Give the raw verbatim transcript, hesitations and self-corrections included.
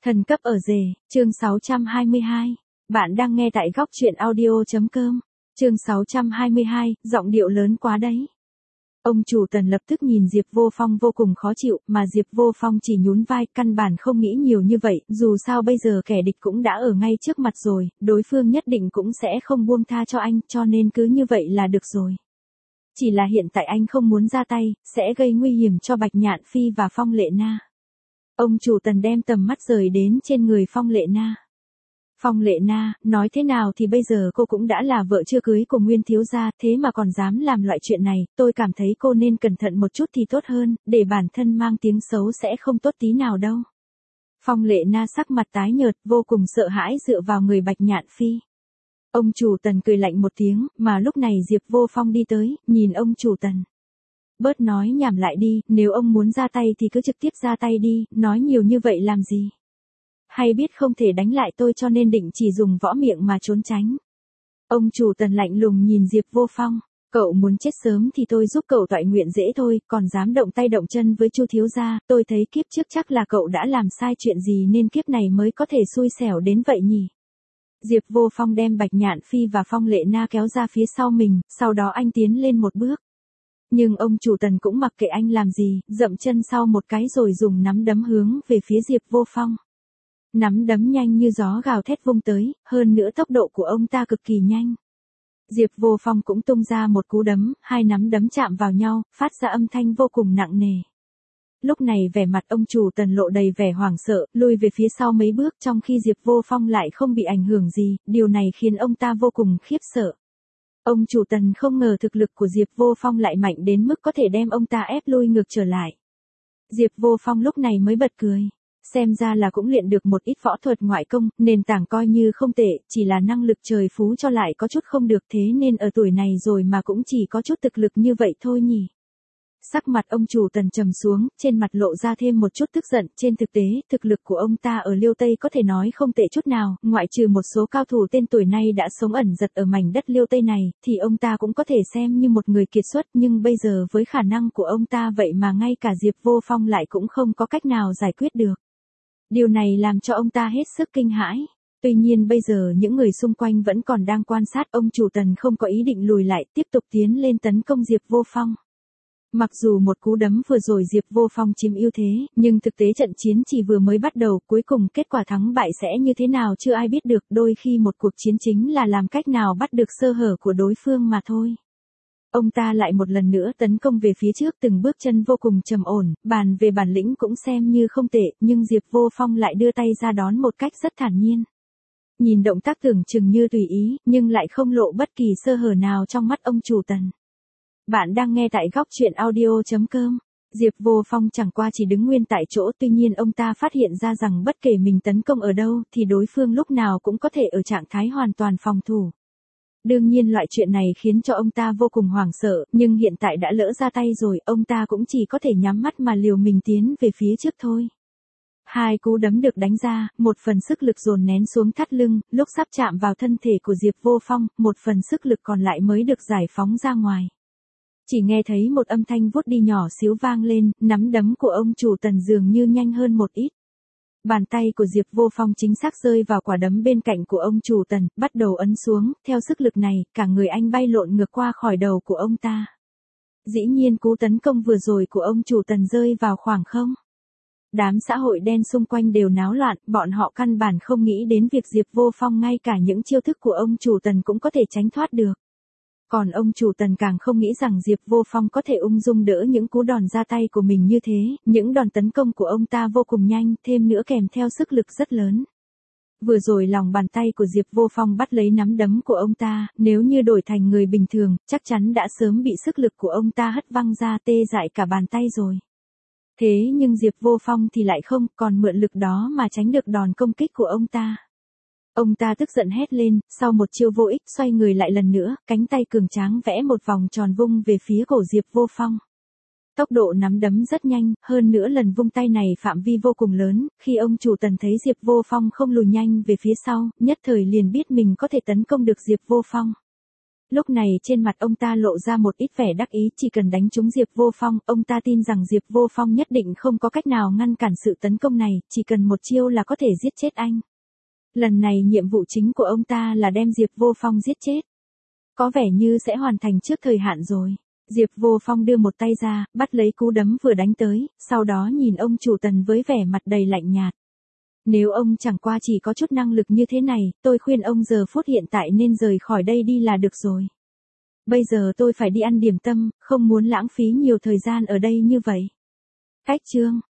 Thần cấp ở rể, chương sáu trăm hai mươi hai. Bạn đang nghe tại góc truyện audio.com. Chương sáu trăm hai mươi hai, giọng điệu lớn quá đấy. Ông chủ Tần lập tức nhìn Diệp Vô Phong vô cùng khó chịu, mà Diệp Vô Phong chỉ nhún vai, căn bản không nghĩ nhiều như vậy, dù sao bây giờ kẻ địch cũng đã ở ngay trước mặt rồi, đối phương nhất định cũng sẽ không buông tha cho anh, cho nên cứ như vậy là được rồi. Chỉ là hiện tại anh không muốn ra tay, sẽ gây nguy hiểm cho Bạch Nhạn Phi và Phong Lệ Na. Ông chủ Tần đem tầm mắt rời đến trên người Phong Lệ Na. Phong Lệ Na, nói thế nào thì bây giờ cô cũng đã là vợ chưa cưới của Nguyên thiếu gia, thế mà còn dám làm loại chuyện này, tôi cảm thấy cô nên cẩn thận một chút thì tốt hơn, để bản thân mang tiếng xấu sẽ không tốt tí nào đâu. Phong Lệ Na sắc mặt tái nhợt, vô cùng sợ hãi dựa vào người Bạch Nhạn Phi. Ông chủ Tần cười lạnh một tiếng, mà lúc này Diệp Vô Phong đi tới, nhìn ông chủ Tần. Bớt nói nhảm lại đi, nếu ông muốn ra tay thì cứ trực tiếp ra tay đi, nói nhiều như vậy làm gì? Hay biết không thể đánh lại tôi cho nên định chỉ dùng võ miệng mà trốn tránh. Ông chủ Tần lạnh lùng nhìn Diệp Vô Phong, cậu muốn chết sớm thì tôi giúp cậu toại nguyện dễ thôi, còn dám động tay động chân với Chu thiếu gia, tôi thấy kiếp trước chắc là cậu đã làm sai chuyện gì nên kiếp này mới có thể xui xẻo đến vậy nhỉ. Diệp Vô Phong đem Bạch Nhạn Phi và Phong Lệ Na kéo ra phía sau mình, sau đó anh tiến lên một bước. Nhưng ông chủ Tần cũng mặc kệ anh làm gì, dậm chân sau một cái rồi dùng nắm đấm hướng về phía Diệp Vô Phong. Nắm đấm nhanh như gió gào thét vung tới, hơn nữa tốc độ của ông ta cực kỳ nhanh. Diệp Vô Phong cũng tung ra một cú đấm, hai nắm đấm chạm vào nhau, phát ra âm thanh vô cùng nặng nề. Lúc này vẻ mặt ông chủ Tần lộ đầy vẻ hoảng sợ, lui về phía sau mấy bước trong khi Diệp Vô Phong lại không bị ảnh hưởng gì, điều này khiến ông ta vô cùng khiếp sợ. Ông chủ Tần không ngờ thực lực của Diệp Vô Phong lại mạnh đến mức có thể đem ông ta ép lui ngược trở lại. Diệp Vô Phong lúc này mới bật cười. Xem ra là cũng luyện được một ít võ thuật ngoại công, nền tảng coi như không tệ, chỉ là năng lực trời phú cho lại có chút không được thế nên ở tuổi này rồi mà cũng chỉ có chút thực lực như vậy thôi nhỉ. Sắc mặt ông chủ Tần trầm xuống, trên mặt lộ ra thêm một chút tức giận, trên thực tế, thực lực của ông ta ở Liêu Tây có thể nói không tệ chút nào, ngoại trừ một số cao thủ tên tuổi này đã sống ẩn giật ở mảnh đất Liêu Tây này, thì ông ta cũng có thể xem như một người kiệt xuất, nhưng bây giờ với khả năng của ông ta vậy mà ngay cả Diệp Vô Phong lại cũng không có cách nào giải quyết được. Điều này làm cho ông ta hết sức kinh hãi. Tuy nhiên bây giờ những người xung quanh vẫn còn đang quan sát, ông chủ Tần không có ý định lùi lại, tiếp tục tiến lên tấn công Diệp Vô Phong. Mặc dù một cú đấm vừa rồi Diệp Vô Phong chiếm ưu thế, nhưng thực tế trận chiến chỉ vừa mới bắt đầu, cuối cùng kết quả thắng bại sẽ như thế nào chưa ai biết được, đôi khi một cuộc chiến chính là làm cách nào bắt được sơ hở của đối phương mà thôi. Ông ta lại một lần nữa tấn công về phía trước, từng bước chân vô cùng trầm ổn, bàn về bản lĩnh cũng xem như không tệ, nhưng Diệp Vô Phong lại đưa tay ra đón một cách rất thản nhiên. Nhìn động tác tưởng chừng như tùy ý, nhưng lại không lộ bất kỳ sơ hở nào trong mắt ông chủ Tần. Bạn đang nghe tại góc truyện audio.com. Diệp Vô Phong chẳng qua chỉ đứng nguyên tại chỗ, tuy nhiên ông ta phát hiện ra rằng bất kể mình tấn công ở đâu thì đối phương lúc nào cũng có thể ở trạng thái hoàn toàn phòng thủ. Đương nhiên loại chuyện này khiến cho ông ta vô cùng hoảng sợ, nhưng hiện tại đã lỡ ra tay rồi, ông ta cũng chỉ có thể nhắm mắt mà liều mình tiến về phía trước thôi. Hai cú đấm được đánh ra, một phần sức lực dồn nén xuống thắt lưng, lúc sắp chạm vào thân thể của Diệp Vô Phong, một phần sức lực còn lại mới được giải phóng ra ngoài. Chỉ nghe thấy một âm thanh vút đi nhỏ xíu vang lên, nắm đấm của ông chủ Tần dường như nhanh hơn một ít. Bàn tay của Diệp Vô Phong chính xác rơi vào quả đấm bên cạnh của ông chủ Tần, bắt đầu ấn xuống, theo sức lực này, cả người anh bay lộn ngược qua khỏi đầu của ông ta. Dĩ nhiên cú tấn công vừa rồi của ông chủ Tần rơi vào khoảng không. Đám xã hội đen xung quanh đều náo loạn, bọn họ căn bản không nghĩ đến việc Diệp Vô Phong ngay cả những chiêu thức của ông chủ Tần cũng có thể tránh thoát được. Còn ông chủ Tần càng không nghĩ rằng Diệp Vô Phong có thể ung dung đỡ những cú đòn ra tay của mình như thế, những đòn tấn công của ông ta vô cùng nhanh, thêm nữa kèm theo sức lực rất lớn. Vừa rồi lòng bàn tay của Diệp Vô Phong bắt lấy nắm đấm của ông ta, nếu như đổi thành người bình thường, chắc chắn đã sớm bị sức lực của ông ta hất văng ra tê dại cả bàn tay rồi. Thế nhưng Diệp Vô Phong thì lại không, còn mượn lực đó mà tránh được đòn công kích của ông ta. Ông ta tức giận hét lên, sau một chiêu vô ích xoay người lại lần nữa, cánh tay cường tráng vẽ một vòng tròn vung về phía cổ Diệp Vô Phong. Tốc độ nắm đấm rất nhanh, hơn nữa lần vung tay này phạm vi vô cùng lớn, khi ông chủ Tần thấy Diệp Vô Phong không lùi nhanh về phía sau, nhất thời liền biết mình có thể tấn công được Diệp Vô Phong. Lúc này trên mặt ông ta lộ ra một ít vẻ đắc ý, chỉ cần đánh trúng Diệp Vô Phong, ông ta tin rằng Diệp Vô Phong nhất định không có cách nào ngăn cản sự tấn công này, chỉ cần một chiêu là có thể giết chết anh. Lần này nhiệm vụ chính của ông ta là đem Diệp Vô Phong giết chết. Có vẻ như sẽ hoàn thành trước thời hạn rồi. Diệp Vô Phong đưa một tay ra, bắt lấy cú đấm vừa đánh tới, sau đó nhìn ông chủ Tần với vẻ mặt đầy lạnh nhạt. Nếu ông chẳng qua chỉ có chút năng lực như thế này, tôi khuyên ông giờ phút hiện tại nên rời khỏi đây đi là được rồi. Bây giờ tôi phải đi ăn điểm tâm, không muốn lãng phí nhiều thời gian ở đây như vậy. Cách chương